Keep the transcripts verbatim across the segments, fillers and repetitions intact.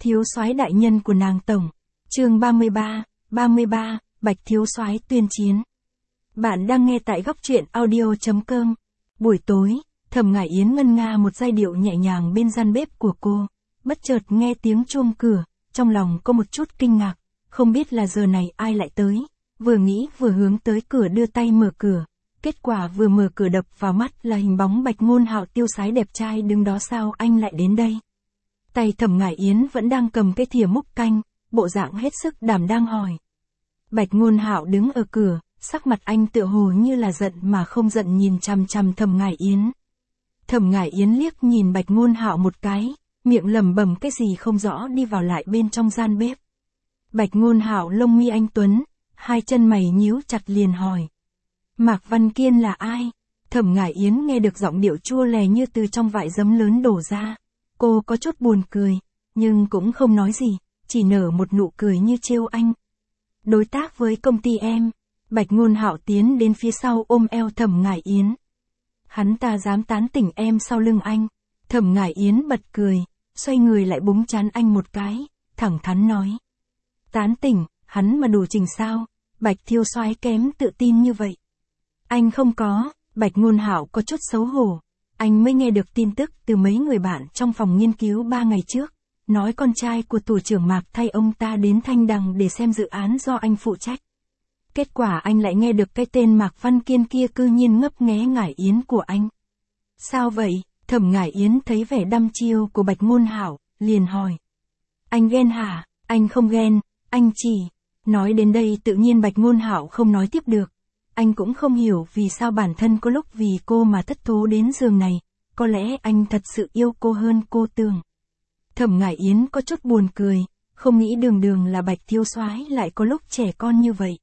thiếu soái đại nhân của nàng tổng. Chương ba mươi ba, ba mươi ba, Bạch thiếu soái tuyên chiến. Bạn đang nghe tại góc truyện audio chấm com. Buổi tối, Thẩm Ngải Yến ngân nga một giai điệu nhẹ nhàng bên gian bếp của cô, bất chợt nghe tiếng chuông cửa, trong lòng có một chút kinh ngạc, không biết là giờ này ai lại tới, vừa nghĩ vừa hướng tới cửa đưa tay mở cửa, kết quả vừa mở cửa đập vào mắt là hình bóng Bạch Ngôn Hạo tiêu sái đẹp trai đứng đó. Sao anh lại đến đây? Tay Thẩm Ngải Yến vẫn đang cầm cái thìa múc canh, bộ dạng hết sức đảm đang hỏi. Bạch Ngôn Hạo đứng ở cửa, sắc mặt anh tựa hồ như là giận mà không giận nhìn chằm chằm Thẩm Ngải Yến. Thẩm Ngải Yến liếc nhìn Bạch Ngôn Hạo một cái, miệng lẩm bẩm cái gì không rõ đi vào lại bên trong gian bếp. Bạch Ngôn Hạo lông mi anh tuấn, hai chân mày nhíu chặt liền hỏi. Mạc Văn Kiên là ai? Thẩm Ngải Yến nghe được giọng điệu chua lè như từ trong vại giấm lớn đổ ra. Cô có chút buồn cười, nhưng cũng không nói gì, chỉ nở một nụ cười như trêu anh. Đối tác với công ty em. Bạch Ngôn Hạo tiến đến phía sau ôm eo Thẩm Ngải Yến. Hắn ta dám tán tỉnh em sau lưng anh. Thẩm Ngải Yến bật cười, xoay người lại búng trán anh một cái, thẳng thắn nói. Tán tỉnh, hắn mà đủ trình sao? Bạch thiếu soái kém tự tin như vậy. Anh không có. Bạch Ngôn Hạo có chút xấu hổ. Anh mới nghe được tin tức từ mấy người bạn trong phòng nghiên cứu ba ngày trước, nói con trai của thủ trưởng Mạc thay ông ta đến Thanh Đằng để xem dự án do anh phụ trách. Kết quả anh lại nghe được cái tên Mạc Văn Kiên kia cư nhiên ngấp nghé Ngải Yến của anh. Sao vậy? Thẩm Ngải Yến thấy vẻ đăm chiêu của Bạch Ngôn Hạo, liền hỏi. Anh ghen hả? Anh không ghen, anh chỉ... Nói đến đây tự nhiên Bạch Ngôn Hạo không nói tiếp được. Anh cũng không hiểu vì sao bản thân có lúc vì cô mà thất thố đến giường này, có lẽ anh thật sự yêu cô hơn cô tưởng. Thẩm Ngải Yến có chút buồn cười, không nghĩ đường đường là Bạch thiếu soái lại có lúc trẻ con như vậy.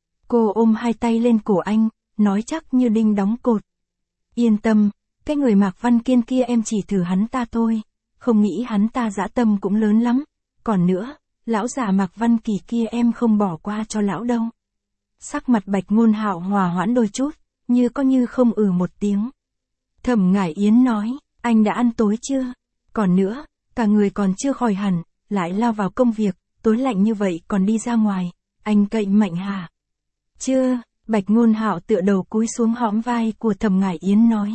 Cô ôm hai tay lên cổ anh, nói chắc như đinh đóng cột. Yên tâm, cái người Mạc Văn Kiên kia em chỉ thử hắn ta thôi, không nghĩ hắn ta dã tâm cũng lớn lắm. Còn nữa, lão già Mạc Văn Kỳ kia em không bỏ qua cho lão đâu. Sắc mặt Bạch Ngôn Hạo hòa hoãn đôi chút, như có như không ừ một tiếng. Thẩm Ngải Yến nói, anh đã ăn tối chưa? Còn nữa, cả người còn chưa khỏi hẳn, lại lao vào công việc, tối lạnh như vậy còn đi ra ngoài, anh cậy mạnh hả? Chưa. Bạch Ngôn Hạo tựa đầu cúi xuống hõm vai của Thẩm Ngải Yến nói.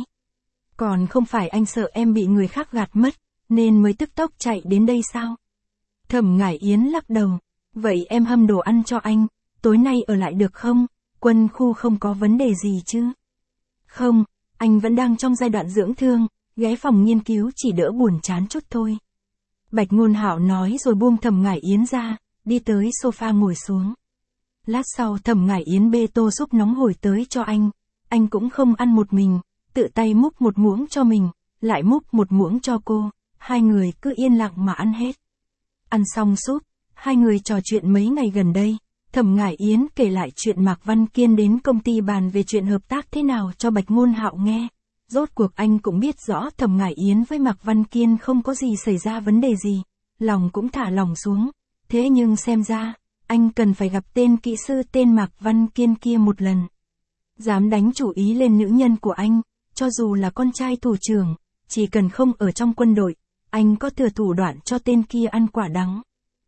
Còn không phải anh sợ em bị người khác gạt mất, nên mới tức tốc chạy đến đây sao? Thẩm Ngải Yến lắc đầu. Vậy em hâm đồ ăn cho anh, tối nay ở lại được không? Quân khu không có vấn đề gì chứ? Không, anh vẫn đang trong giai đoạn dưỡng thương, ghé phòng nghiên cứu chỉ đỡ buồn chán chút thôi. Bạch Ngôn Hạo nói rồi buông Thẩm Ngải Yến ra, đi tới sofa ngồi xuống. Lát sau Thẩm Ngải Yến bê tô súp nóng hổi tới cho anh, anh cũng không ăn một mình, tự tay múc một muỗng cho mình, lại múc một muỗng cho cô, hai người cứ yên lặng mà ăn hết. Ăn xong súp, hai người trò chuyện mấy ngày gần đây, Thẩm Ngải Yến kể lại chuyện Mạc Văn Kiên đến công ty bàn về chuyện hợp tác thế nào cho Bạch Ngôn Hạo nghe. Rốt cuộc anh cũng biết rõ Thẩm Ngải Yến với Mạc Văn Kiên không có gì xảy ra vấn đề gì, lòng cũng thả lòng xuống, thế nhưng xem ra, anh cần phải gặp tên kỹ sư tên Mạc Văn Kiên kia một lần. Dám đánh chủ ý lên nữ nhân của anh, cho dù là con trai thủ trưởng, chỉ cần không ở trong quân đội, anh có thừa thủ đoạn cho tên kia ăn quả đắng.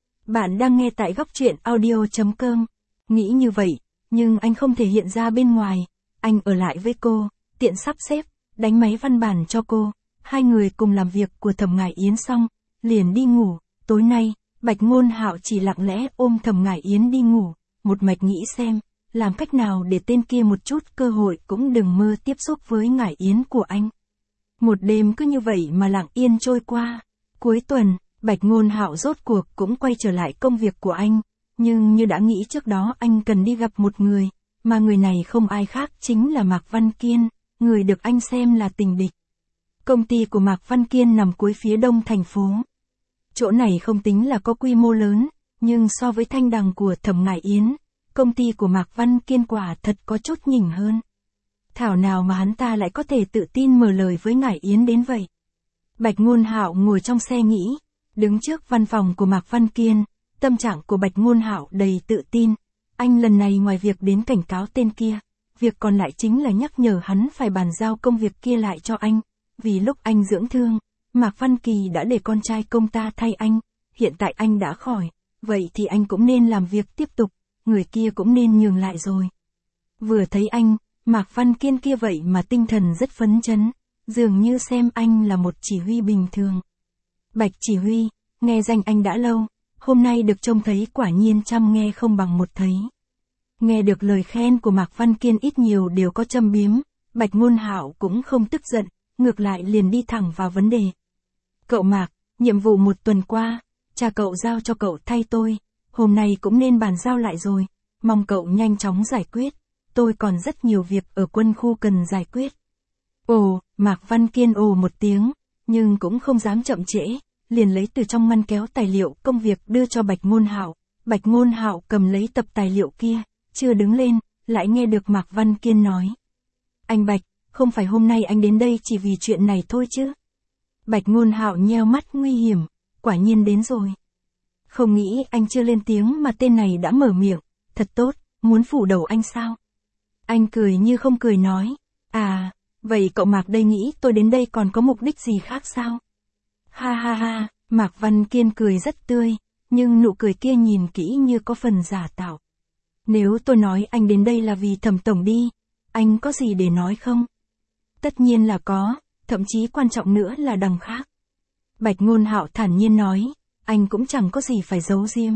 Bạn đang nghe tại góc truyện audio chấm com. Nghĩ như vậy, nhưng anh không thể hiện ra bên ngoài. Anh ở lại với cô, tiện sắp xếp, đánh máy văn bản cho cô. Hai người cùng làm việc của Thẩm Ngải Yến xong, liền đi ngủ. Tối nay, Bạch Ngôn Hạo chỉ lặng lẽ ôm Thẩm Ngải Yến đi ngủ, một mạch nghĩ xem, làm cách nào để tên kia một chút cơ hội cũng đừng mơ tiếp xúc với Ngải Yến của anh. Một đêm cứ như vậy mà lặng yên trôi qua. Cuối tuần, Bạch Ngôn Hạo rốt cuộc cũng quay trở lại công việc của anh, nhưng như đã nghĩ trước đó anh cần đi gặp một người, mà người này không ai khác chính là Mạc Văn Kiên, người được anh xem là tình địch. Công ty của Mạc Văn Kiên nằm cuối phía đông thành phố. Chỗ này không tính là có quy mô lớn, nhưng so với Thanh Đằng của Thẩm Ngải Yến, công ty của Mạc Văn Kiên quả thật có chút nhỉnh hơn. Thảo nào mà hắn ta lại có thể tự tin mở lời với Ngải Yến đến vậy. Bạch Ngôn Hạo ngồi trong xe nghĩ, đứng trước văn phòng của Mạc Văn Kiên, tâm trạng của Bạch Ngôn Hạo đầy tự tin. Anh lần này ngoài việc đến cảnh cáo tên kia, việc còn lại chính là nhắc nhở hắn phải bàn giao công việc kia lại cho anh, vì lúc anh dưỡng thương, Mạc Văn Kỳ đã để con trai công ta thay anh, hiện tại anh đã khỏi, vậy thì anh cũng nên làm việc tiếp tục, người kia cũng nên nhường lại rồi. Vừa thấy anh, Mạc Văn Kiên kia vậy mà tinh thần rất phấn chấn, dường như xem anh là một chỉ huy bình thường. Bạch chỉ huy, nghe danh anh đã lâu, hôm nay được trông thấy quả nhiên trăm nghe không bằng một thấy. Nghe được lời khen của Mạc Văn Kiên ít nhiều đều có châm biếm, Bạch Ngôn Hạo cũng không tức giận, ngược lại liền đi thẳng vào vấn đề. Cậu Mạc, nhiệm vụ một tuần qua, cha cậu giao cho cậu thay tôi, hôm nay cũng nên bàn giao lại rồi, mong cậu nhanh chóng giải quyết, tôi còn rất nhiều việc ở quân khu cần giải quyết. Ồ, Mạc Văn Kiên ồ một tiếng, nhưng cũng không dám chậm trễ, liền lấy từ trong ngăn kéo tài liệu công việc đưa cho Bạch Ngôn Hạo. Bạch Ngôn Hạo cầm lấy tập tài liệu kia, chưa đứng lên, lại nghe được Mạc Văn Kiên nói. Anh Bạch, không phải hôm nay anh đến đây chỉ vì chuyện này thôi chứ? Bạch Ngôn Hạo nheo mắt nguy hiểm, quả nhiên đến rồi. Không nghĩ anh chưa lên tiếng mà tên này đã mở miệng, thật tốt, muốn phủ đầu anh sao? Anh cười như không cười nói, à, vậy cậu Mạc đây nghĩ tôi đến đây còn có mục đích gì khác sao? Ha ha ha, Mạc Văn Kiên cười rất tươi, nhưng nụ cười kia nhìn kỹ như có phần giả tạo. Nếu tôi nói anh đến đây là vì Thẩm tổng đi, anh có gì để nói không? Tất nhiên là có, thậm chí quan trọng nữa là đằng khác. Bạch Ngôn Hạo thản nhiên nói, anh cũng chẳng có gì phải giấu giếm.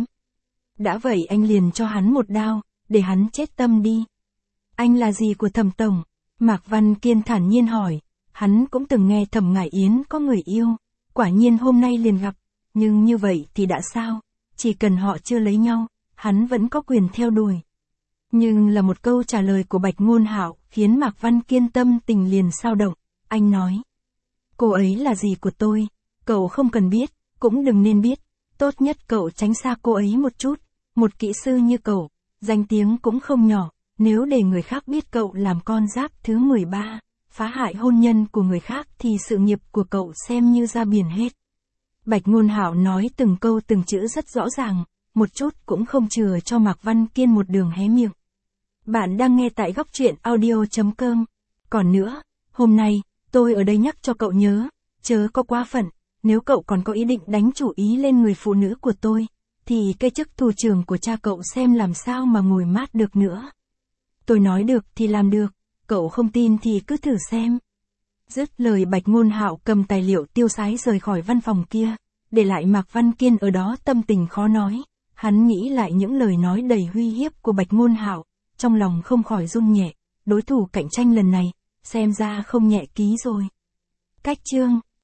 Đã vậy anh liền cho hắn một đao, để hắn chết tâm đi. Anh là gì của Thẩm tổng? Mạc Văn Kiên thản nhiên hỏi, hắn cũng từng nghe Thẩm Ngải Yến có người yêu, quả nhiên hôm nay liền gặp, nhưng như vậy thì đã sao, chỉ cần họ chưa lấy nhau, hắn vẫn có quyền theo đuổi. Nhưng là một câu trả lời của Bạch Ngôn Hạo khiến Mạc Văn Kiên tâm tình liền xao động, anh nói. Cô ấy là gì của tôi, cậu không cần biết, cũng đừng nên biết, tốt nhất cậu tránh xa cô ấy một chút, một kỹ sư như cậu, danh tiếng cũng không nhỏ, nếu để người khác biết cậu làm con giáp thứ mười ba, phá hại hôn nhân của người khác thì sự nghiệp của cậu xem như ra biển hết. Bạch Ngôn Hạo nói từng câu từng chữ rất rõ ràng, một chút cũng không chừa cho Mạc Văn Kiên một đường hé miệng. Bạn đang nghe tại góc truyện audio chấm com. Còn nữa, hôm nay, tôi ở đây nhắc cho cậu nhớ, chớ có quá phận, nếu cậu còn có ý định đánh chủ ý lên người phụ nữ của tôi, thì cái chức thủ trưởng của cha cậu xem làm sao mà ngồi mát được nữa. Tôi nói được thì làm được, cậu không tin thì cứ thử xem. Dứt lời Bạch Ngôn Hạo cầm tài liệu tiêu sái rời khỏi văn phòng kia, để lại Mạc Văn Kiên ở đó tâm tình khó nói. Hắn nghĩ lại những lời nói đầy uy hiếp của Bạch Ngôn Hạo, trong lòng không khỏi run nhẹ, đối thủ cạnh tranh lần này, xem ra không nhẹ ký rồi. Cách chương